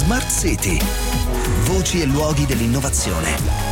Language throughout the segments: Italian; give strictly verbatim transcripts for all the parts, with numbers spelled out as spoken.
Smart City. Voci e luoghi dell'innovazione.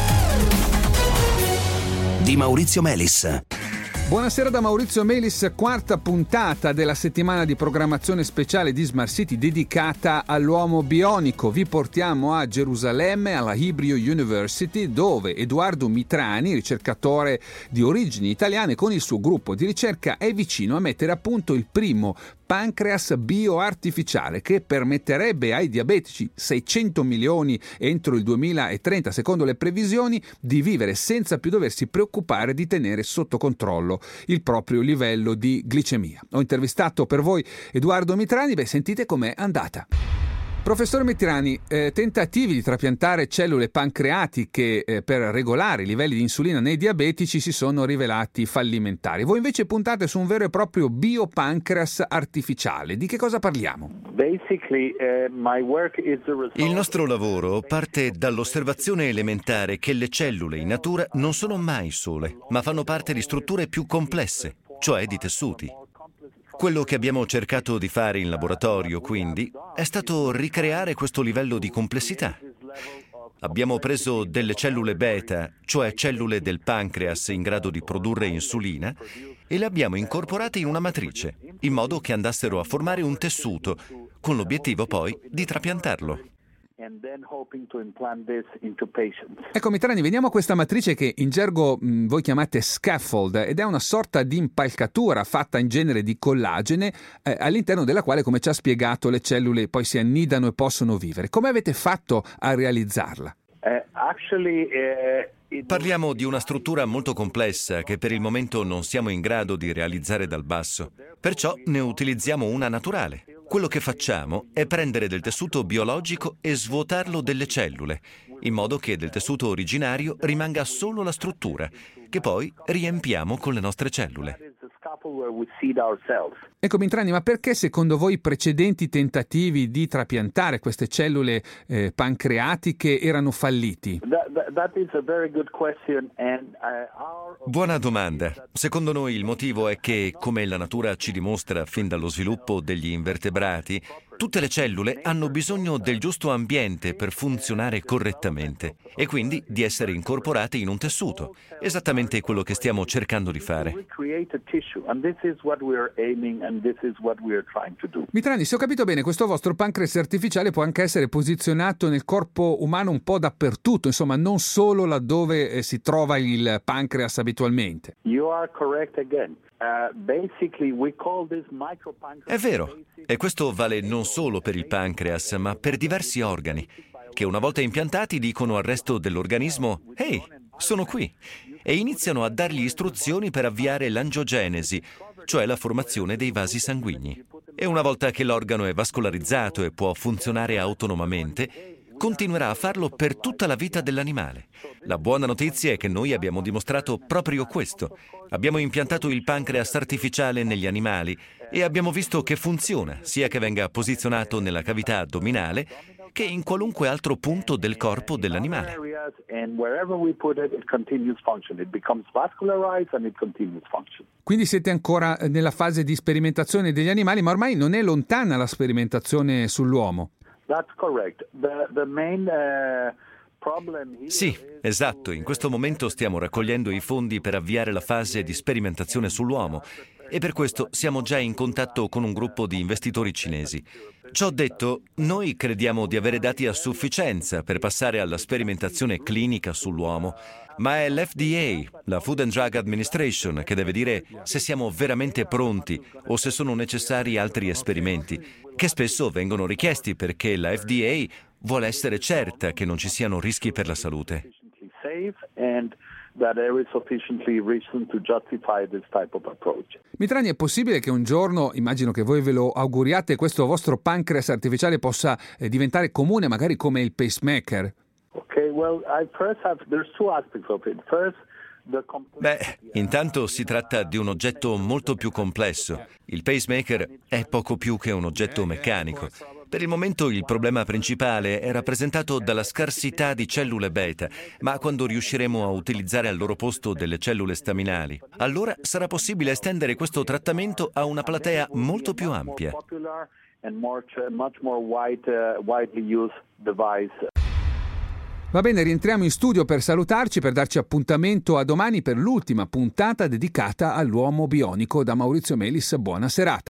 Di Maurizio Melis. Buonasera da Maurizio Melis, quarta puntata della settimana di programmazione speciale di Smart City dedicata all'uomo bionico. Vi portiamo a Gerusalemme, alla Hebrew University, dove Edoardo Mitrani, ricercatore di origini italiane, con il suo gruppo di ricerca è vicino a mettere a punto il primo pancreas bioartificiale che permetterebbe ai diabetici, seicento milioni entro il duemilatrenta secondo le previsioni, di vivere senza più doversi preoccupare di tenere sotto controllo il proprio livello di glicemia. Ho intervistato per voi Edoardo Mitrani, beh, sentite com'è andata. Professor Mitrani, eh, tentativi di trapiantare cellule pancreatiche eh, per regolare i livelli di insulina nei diabetici si sono rivelati fallimentari. Voi invece puntate su un vero e proprio biopancreas artificiale. Di che cosa parliamo? Il nostro lavoro parte dall'osservazione elementare che le cellule in natura non sono mai sole, ma fanno parte di strutture più complesse, cioè di tessuti. Quello che abbiamo cercato di fare in laboratorio, quindi, è stato ricreare questo livello di complessità. Abbiamo preso delle cellule beta, cioè cellule del pancreas in grado di produrre insulina, e le abbiamo incorporate in una matrice, in modo che andassero a formare un tessuto, con l'obiettivo poi di trapiantarlo. Ecco Mitrani, veniamo a questa matrice che in gergo mh, voi chiamate scaffold, ed è una sorta di impalcatura fatta in genere di collagene eh, all'interno della quale, come ci ha spiegato, le cellule poi si annidano e possono vivere. Come avete fatto a realizzarla? Parliamo di una struttura molto complessa che per il momento non siamo in grado di realizzare dal basso, perciò ne utilizziamo una naturale. Quello che facciamo è prendere del tessuto biologico e svuotarlo delle cellule, in modo che del tessuto originario rimanga solo la struttura, che poi riempiamo con le nostre cellule. Ecco Mitrani, ma perché secondo voi i precedenti tentativi di trapiantare queste cellule eh, pancreatiche erano falliti? Buona domanda. Secondo noi il motivo è che, come la natura ci dimostra fin dallo sviluppo degli invertebrati, tutte le cellule hanno bisogno del giusto ambiente per funzionare correttamente e quindi di essere incorporate in un tessuto, esattamente quello che stiamo cercando di fare. Mitrani, se ho capito bene, questo vostro pancreas artificiale può anche essere posizionato nel corpo umano un po' dappertutto, insomma non solo laddove eh, si trova il pancreas abitualmente. È vero, e questo vale non solo per il pancreas, ma per diversi organi, che una volta impiantati dicono al resto dell'organismo «Ehi, sono qui!» e iniziano a dargli istruzioni per avviare l'angiogenesi, cioè la formazione dei vasi sanguigni. E una volta che l'organo è vascolarizzato e può funzionare autonomamente, continuerà a farlo per tutta la vita dell'animale. La buona notizia è che noi abbiamo dimostrato proprio questo. Abbiamo impiantato il pancreas artificiale negli animali e abbiamo visto che funziona, sia che venga posizionato nella cavità addominale che in qualunque altro punto del corpo dell'animale. Quindi siete ancora nella fase di sperimentazione degli animali, ma ormai non è lontana la sperimentazione sull'uomo. Sì, esatto. In questo momento stiamo raccogliendo i fondi per avviare la fase di sperimentazione sull'uomo e per questo siamo già in contatto con un gruppo di investitori cinesi. Ciò detto, noi crediamo di avere dati a sufficienza per passare alla sperimentazione clinica sull'uomo, ma è l'F D A, la Food and Drug Administration, che deve dire se siamo veramente pronti o se sono necessari altri esperimenti, che spesso vengono richiesti perché la F D A vuole essere certa che non ci siano rischi per la salute. Mitrani, è possibile che un giorno, immagino che voi ve lo auguriate, questo vostro pancreas artificiale possa eh, diventare comune, magari come il pacemaker? Okay, well, I first have there's two aspects of it. First, Beh, intanto si tratta di un oggetto molto più complesso. Il pacemaker è poco più che un oggetto meccanico. Per il momento il problema principale è rappresentato dalla scarsità di cellule beta, ma quando riusciremo a utilizzare al loro posto delle cellule staminali, allora sarà possibile estendere questo trattamento a una platea molto più ampia. and much, much more wide, uh, widely used device. Va bene, rientriamo in studio per salutarci, per darci appuntamento a domani per l'ultima puntata dedicata all'uomo bionico. Da Maurizio Melis, buona serata.